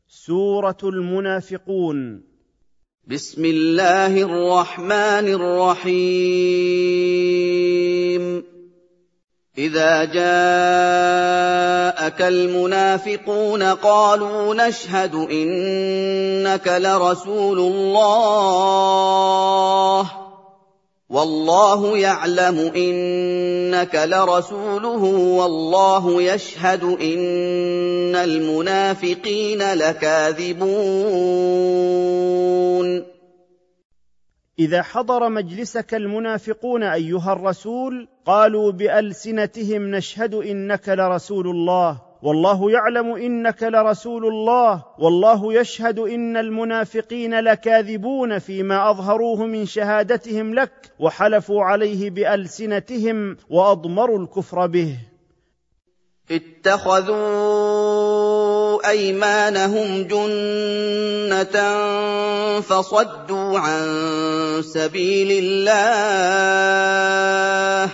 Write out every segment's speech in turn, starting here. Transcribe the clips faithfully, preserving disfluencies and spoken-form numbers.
سورة المنافقون. بسم الله الرحمن الرحيم. إذا جاءك المنافقون قالوا نشهد إنك لرسول الله والله يعلم إنك لرسوله والله يشهد إن المنافقين لكاذبون. إذا حضر مجلسك المنافقون أيها الرسول قالوا بألسنتهم نشهد إنك لرسول الله والله يعلم إنك لرسول الله والله يشهد إن المنافقين لكاذبون فيما أظهروه من شهادتهم لك وحلفوا عليه بألسنتهم وأضمروا الكفر به. اتخذوا أيمانهم جنة فصدوا عن سبيل الله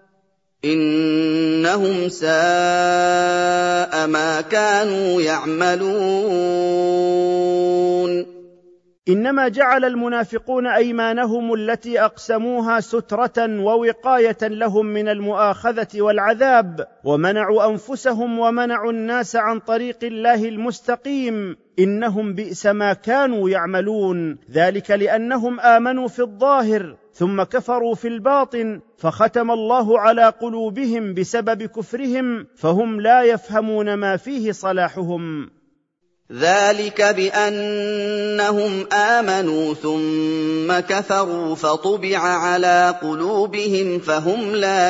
إنهم ساء ما كانوا يعملون. إنما جعل المنافقون أيمانهم التي أقسموها سترة ووقاية لهم من المؤاخذة والعذاب، ومنعوا أنفسهم ومنعوا الناس عن طريق الله المستقيم، إنهم بئس ما كانوا يعملون، ذلك لأنهم آمنوا في الظاهر ثم كفروا في الباطن، فختم الله على قلوبهم بسبب كفرهم فهم لا يفهمون ما فيه صلاحهم. ذلك بأنهم آمنوا ثم كفروا فطبع على قلوبهم فهم لا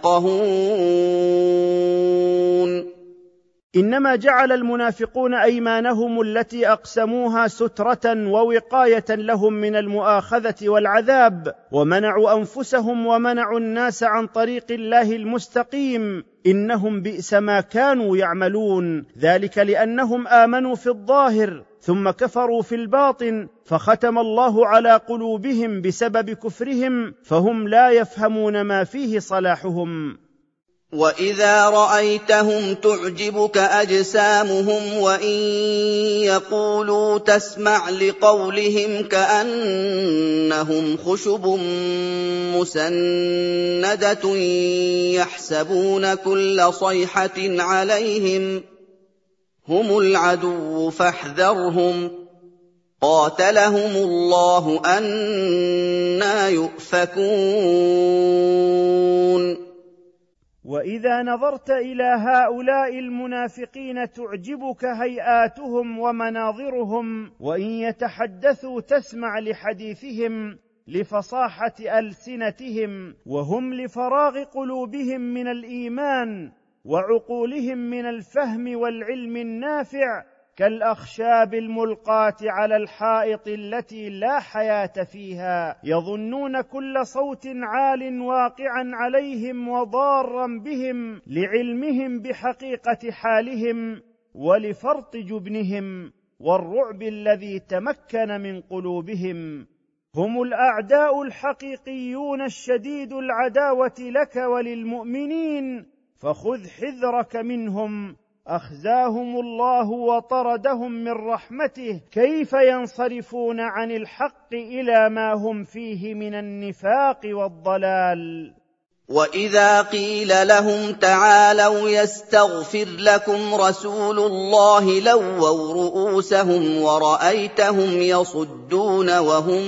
يفقهون. إنما جعل المنافقون أيمانهم التي أقسموها سترة ووقاية لهم من المؤاخذة والعذاب، ومنعوا أنفسهم ومنعوا الناس عن طريق الله المستقيم، إنهم بئس ما كانوا يعملون، ذلك لأنهم آمنوا في الظاهر ثم كفروا في الباطن، فختم الله على قلوبهم بسبب كفرهم فهم لا يفهمون ما فيه صلاحهم. وَإِذَا رَأَيْتَهُمْ تُعْجِبُكَ أَجْسَامُهُمْ وَإِن يَقُولُوا تَسْمَعْ لِقَوْلِهِمْ كَأَنَّهُمْ خُشُبٌ مُّسَنَّدَةٌ يَحْسَبُونَ كُلَّ صَيْحَةٍ عَلَيْهِمْ هُمُ الْعَدُوُّ فَاحْذَرْهُمْ قَاتَلَهُمُ اللَّهُ أَنَّىٰ يُؤْفَكُونَ. وإذا نظرت إلى هؤلاء المنافقين تعجبك هيئاتهم ومناظرهم، وإن يتحدثوا تسمع لحديثهم لفصاحة ألسنتهم، وهم لفراغ قلوبهم من الإيمان وعقولهم من الفهم والعلم النافع كالأخشاب الملقاة على الحائط التي لا حياة فيها، يظنون كل صوت عال واقعا عليهم وضارا بهم لعلمهم بحقيقة حالهم ولفرط جبنهم والرعب الذي تمكن من قلوبهم. هم الأعداء الحقيقيون الشديد العداوة لك وللمؤمنين، فخذ حذرك منهم. أخزاهم الله وطردهم من رحمته، كيف ينصرفون عن الحق إلى ما هم فيه من النفاق والضلال. وَإِذَا قِيلَ لَهُمْ تَعَالَوْا يَسْتَغْفِرْ لَكُمْ رَسُولُ اللَّهِ لَوَّوْا رُءُوسَهُمْ وَرَأَيْتَهُمْ يَصُدُّونَ وَهُمْ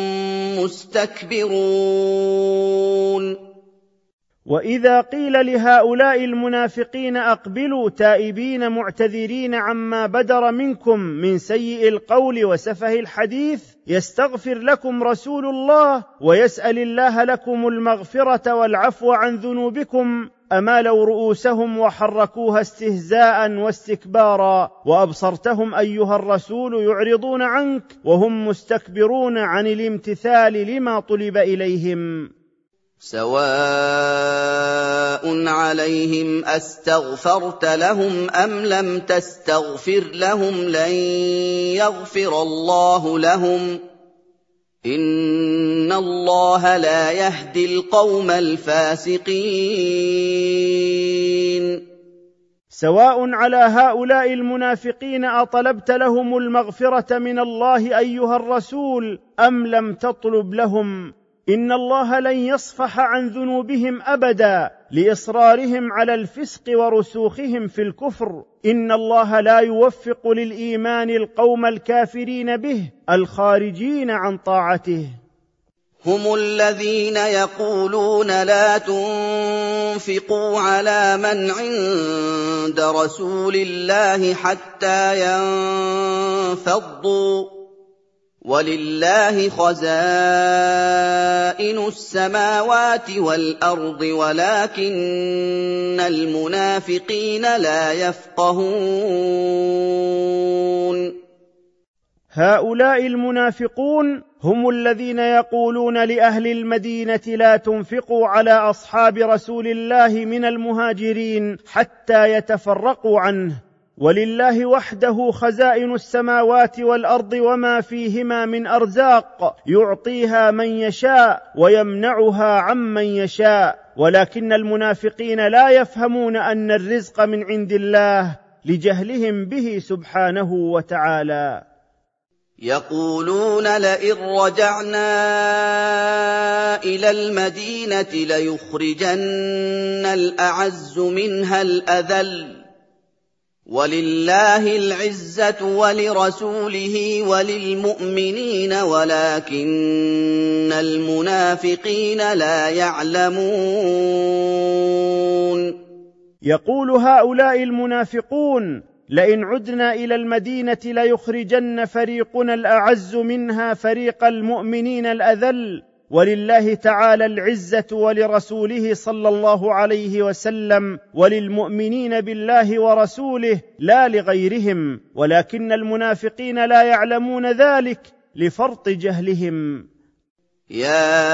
مُسْتَكْبِرُونَ. وإذا قيل لهؤلاء المنافقين أقبلوا تائبين معتذرين عما بدر منكم من سيء القول وسفه الحديث يستغفر لكم رسول الله ويسأل الله لكم المغفرة والعفو عن ذنوبكم، أمالوا رؤوسهم وحركوها استهزاء واستكبارا، وأبصرتهم أيها الرسول يعرضون عنك وهم مستكبرون عن الامتثال لما طلب إليهم. سواء عليهم أستغفرت لهم أم لم تستغفر لهم لن يغفر الله لهم إن الله لا يهدي القوم الفاسقين. سواء على هؤلاء المنافقين أطلبت لهم المغفرة من الله أيها الرسول أم لم تطلب لهم. إن الله لن يصفح عن ذنوبهم أبدا لإصرارهم على الفسق ورسوخهم في الكفر. إن الله لا يوفق للإيمان القوم الكافرين به الخارجين عن طاعته. هم الذين يقولون لا تنفقوا على من عند رسول الله حتى ينفضوا ولله خزائن السماوات والأرض ولكن المنافقين لا يفقهون. هؤلاء المنافقون هم الذين يقولون لأهل المدينة لا تنفقوا على أصحاب رسول الله من المهاجرين حتى يتفرقوا عنه، ولله وحده خزائن السماوات والأرض وما فيهما من أرزاق يعطيها من يشاء ويمنعها عمن يشاء، ولكن المنافقين لا يفهمون أن الرزق من عند الله لجهلهم به سبحانه وتعالى. يقولون لئن رجعنا إلى المدينة ليخرجن الأعز منها الأذل ولله العزة ولرسوله وللمؤمنين ولكن المنافقين لا يعلمون. يقول هؤلاء المنافقون لئن عدنا إلى المدينة ليخرجن فريقنا الأعز منها فريق المؤمنين الأذل، ولله تعالى العزة ولرسوله صلى الله عليه وسلم وللمؤمنين بالله ورسوله لا لغيرهم، ولكن المنافقين لا يعلمون ذلك لفرط جهلهم. يا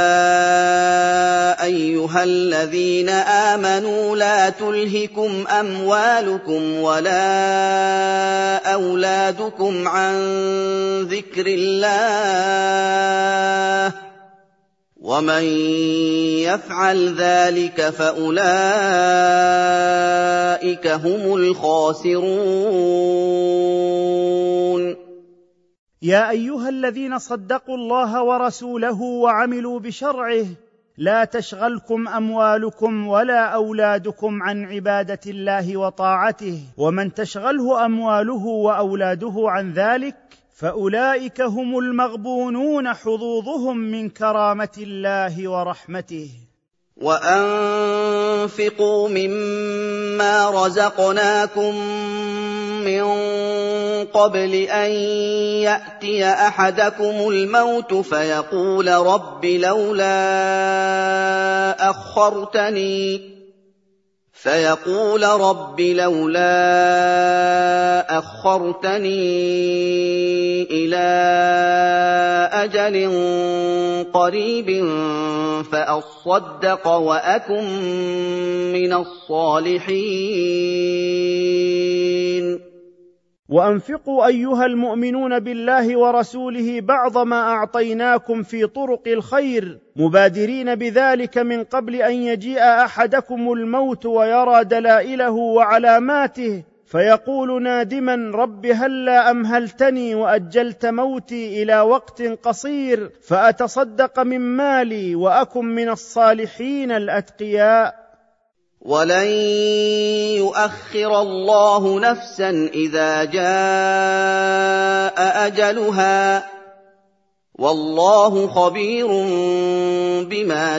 أيها الذين آمنوا لا تلهكم أموالكم ولا أولادكم عن ذكر الله ومن يفعل ذلك فأولئك هم الخاسرون. يا أيها الذين صدقوا الله ورسوله وعملوا بشرعه لا تشغلكم أموالكم ولا أولادكم عن عبادة الله وطاعته، ومن تشغله أمواله وأولاده عن ذلك فأولئك هم المغبونون حظوظهم من كرامة الله ورحمته. وأنفقوا مما رزقناكم من قبل أن يأتي أحدكم الموت فيقول رب لولا أخرتني فيقول رب لولا أخرتني إلى أجل قريب فأصدق وأكن من الصالحين. وأنفقوا أيها المؤمنون بالله ورسوله بعض ما أعطيناكم في طرق الخير مبادرين بذلك من قبل أن يجيء أحدكم الموت ويرى دلائله وعلاماته فيقول نادما رب هلا أمهلتني وأجلت موتي إلى وقت قصير فأتصدق من مالي وأكن من الصالحين الأتقياء. ولن يؤخر الله نفسا إذا جاء أجلها والله خبير بما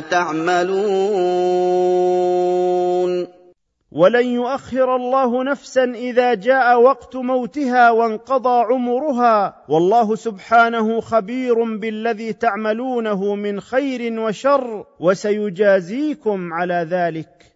تعملون. ولن يؤخر الله نفسا إذا جاء وقت موتها وانقضى عمرها والله سبحانه خبير بالذي تعملونه من خير وشر وسيجازيكم على ذلك.